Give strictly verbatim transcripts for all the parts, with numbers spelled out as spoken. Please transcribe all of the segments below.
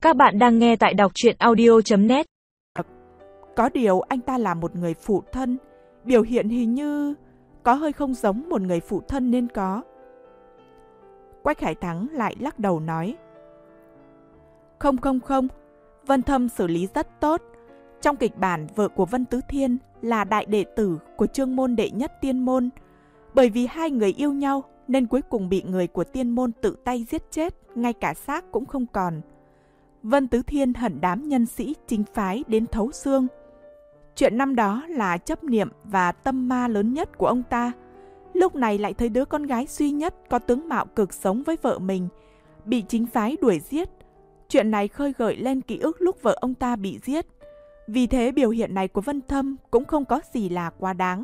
Các bạn đang nghe tại đọc truyện audio chấm net. Có điều anh ta là một người phụ thân, biểu hiện hình như có hơi không giống một người phụ thân nên có. Quách Hải Thắng lại lắc đầu nói: Không không không, Vân Thâm xử lý rất tốt. Trong kịch bản, vợ của Vân Tứ Thiên là đại đệ tử của Chương môn đệ nhất Tiên môn. Bởi vì hai người yêu nhau nên cuối cùng bị người của Tiên môn tự tay giết chết, ngay cả xác cũng không còn. Vân Tứ Thiên hận đám nhân sĩ chính phái đến thấu xương. Chuyện năm đó là chấp niệm và tâm ma lớn nhất của ông ta. Lúc này lại thấy đứa con gái duy nhất có tướng mạo cực giống với vợ mình bị chính phái đuổi giết. Chuyện này khơi gợi lên ký ức lúc vợ ông ta bị giết. Vì thế biểu hiện này của Vân Thâm cũng không có gì là quá đáng.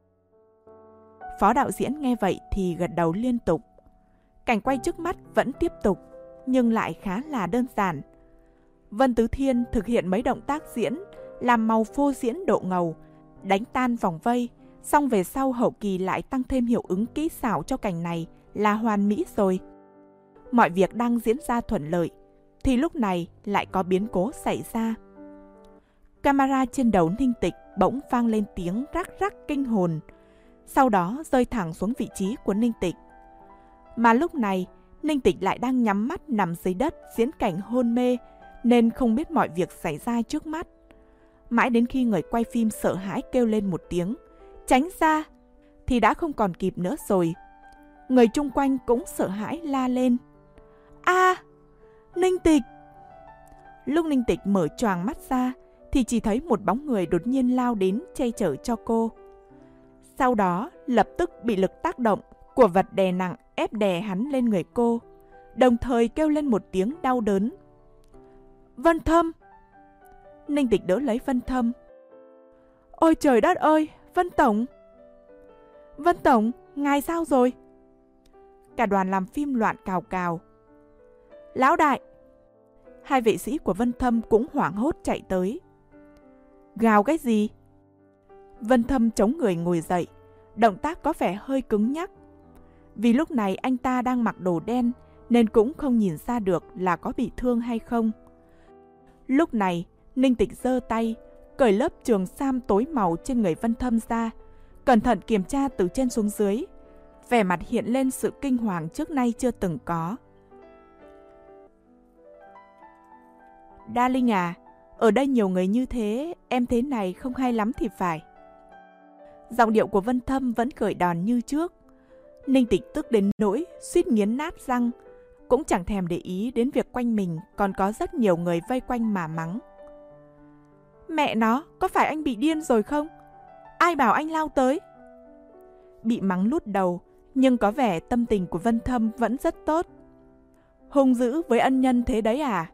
Phó đạo diễn nghe vậy thì gật đầu liên tục. Cảnh quay trước mắt vẫn tiếp tục, nhưng lại khá là đơn giản. Vân Tứ Thiên thực hiện mấy động tác diễn, làm màu phô diễn độ ngầu, đánh tan vòng vây, xong về sau hậu kỳ lại tăng thêm hiệu ứng kỹ xảo cho cảnh này là hoàn mỹ rồi. Mọi việc đang diễn ra thuận lợi, thì lúc này lại có biến cố xảy ra. Camera trên đầu Ninh Tịch bỗng vang lên tiếng rắc rắc kinh hồn, sau đó rơi thẳng xuống vị trí của Ninh Tịch. Mà lúc này, Ninh Tịch lại đang nhắm mắt nằm dưới đất diễn cảnh hôn mê, nên không biết mọi việc xảy ra trước mắt. Mãi đến khi người quay phim sợ hãi kêu lên một tiếng tránh ra thì đã không còn kịp nữa rồi. Người chung quanh cũng sợ hãi la lên: A, à, Ninh Tịch! Lúc Ninh Tịch mở choàng mắt ra thì chỉ thấy một bóng người đột nhiên lao đến che chở cho cô. Sau đó lập tức bị lực tác động của vật đè nặng ép đè hắn lên người cô, đồng thời kêu lên một tiếng đau đớn: Vân Thâm! Ninh Tịch đỡ lấy Vân Thâm. Ôi trời đất ơi, Vân Tổng! Vân Tổng, ngài sao rồi? Cả đoàn làm phim loạn cào cào. Lão đại! Hai vệ sĩ của Vân Thâm cũng hoảng hốt chạy tới. Gào cái gì? Vân Thâm chống người ngồi dậy, động tác có vẻ hơi cứng nhắc. Vì lúc này anh ta đang mặc đồ đen nên cũng không nhìn ra được là có bị thương hay không. Lúc này, Ninh Tịch giơ tay, cởi lớp trường sam tối màu trên người Vân Thâm ra, cẩn thận kiểm tra từ trên xuống dưới. Vẻ mặt hiện lên sự kinh hoàng trước nay chưa từng có. Đa Linh à, ở đây nhiều người như thế, em thế này không hay lắm thì phải. Giọng điệu của Vân Thâm vẫn cởi đòn như trước. Ninh Tịch tức đến nỗi suýt nghiến nát răng, cũng chẳng thèm để ý đến việc quanh mình còn có rất nhiều người vây quanh mà mắng. Mẹ nó, có phải anh bị điên rồi không? Ai bảo anh lao tới? Bị mắng lút đầu, nhưng có vẻ tâm tình của Vân Thâm vẫn rất tốt. Hung dữ với ân nhân thế đấy à?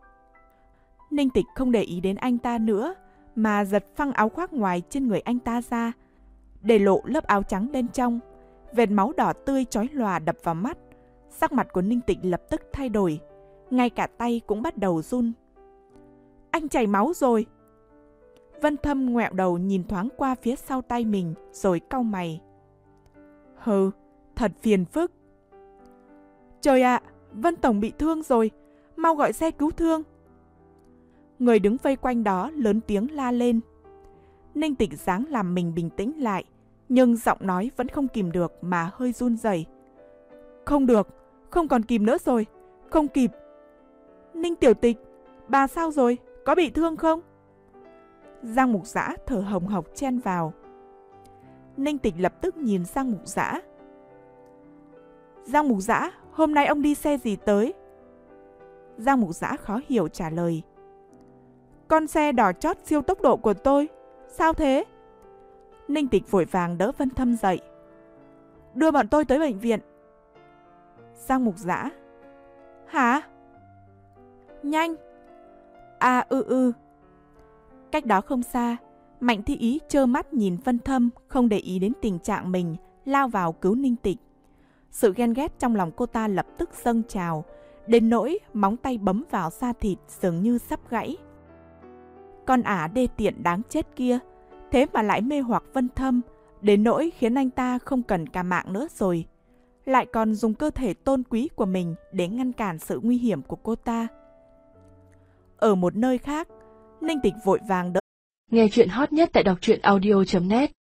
Ninh Tịch không để ý đến anh ta nữa, mà giật phăng áo khoác ngoài trên người anh ta ra, để lộ lớp áo trắng bên trong. Vệt máu đỏ tươi chói lòa đập vào mắt. Sắc mặt của Ninh Tịch lập tức thay đổi, ngay cả tay cũng bắt đầu run. Anh chảy máu rồi! Vân Thâm ngoẹo đầu nhìn thoáng qua phía sau tay mình rồi cau mày. Hừ, thật phiền phức. Trời ạ, à, Vân Tổng bị thương rồi, mau gọi xe cứu thương. Người đứng vây quanh đó lớn tiếng la lên. Ninh Tịch ráng làm mình bình tĩnh lại, nhưng giọng nói vẫn không kìm được mà hơi run rẩy. Không được, không còn kìm nữa rồi, không kịp. Ninh Tiểu Tịch, bà sao rồi, có bị thương không? Giang Mục Dã thở hồng hộc chen vào. Ninh Tịch lập tức nhìn Giang Mục Dã. Giang Mục Dã, hôm nay ông đi xe gì tới? Giang Mục Dã khó hiểu trả lời. Con xe đỏ chót siêu tốc độ của tôi. Sao thế? Ninh Tịch vội vàng đỡ Vân Thâm dậy. Đưa bọn tôi tới bệnh viện. Giang Mục Dã. Hả? Nhanh. À ừ ừ. Cách đó không xa, Mạnh Thi Ý trơ mắt nhìn Vân Thâm không để ý đến tình trạng mình, lao vào cứu Ninh Tịch. Sự ghen ghét trong lòng cô ta lập tức dâng trào, đến nỗi móng tay bấm vào da thịt dường như sắp gãy. Con ả đê tiện đáng chết kia, thế mà lại mê hoặc Vân Thâm, đến nỗi khiến anh ta không cần cả mạng nữa rồi. Lại còn dùng cơ thể tôn quý của mình để ngăn cản sự nguy hiểm của cô ta. ở một nơi khác. Ninh Tịch vội vàng đỡ. Nghe chuyện hot nhất tại đọc truyện audio chấm net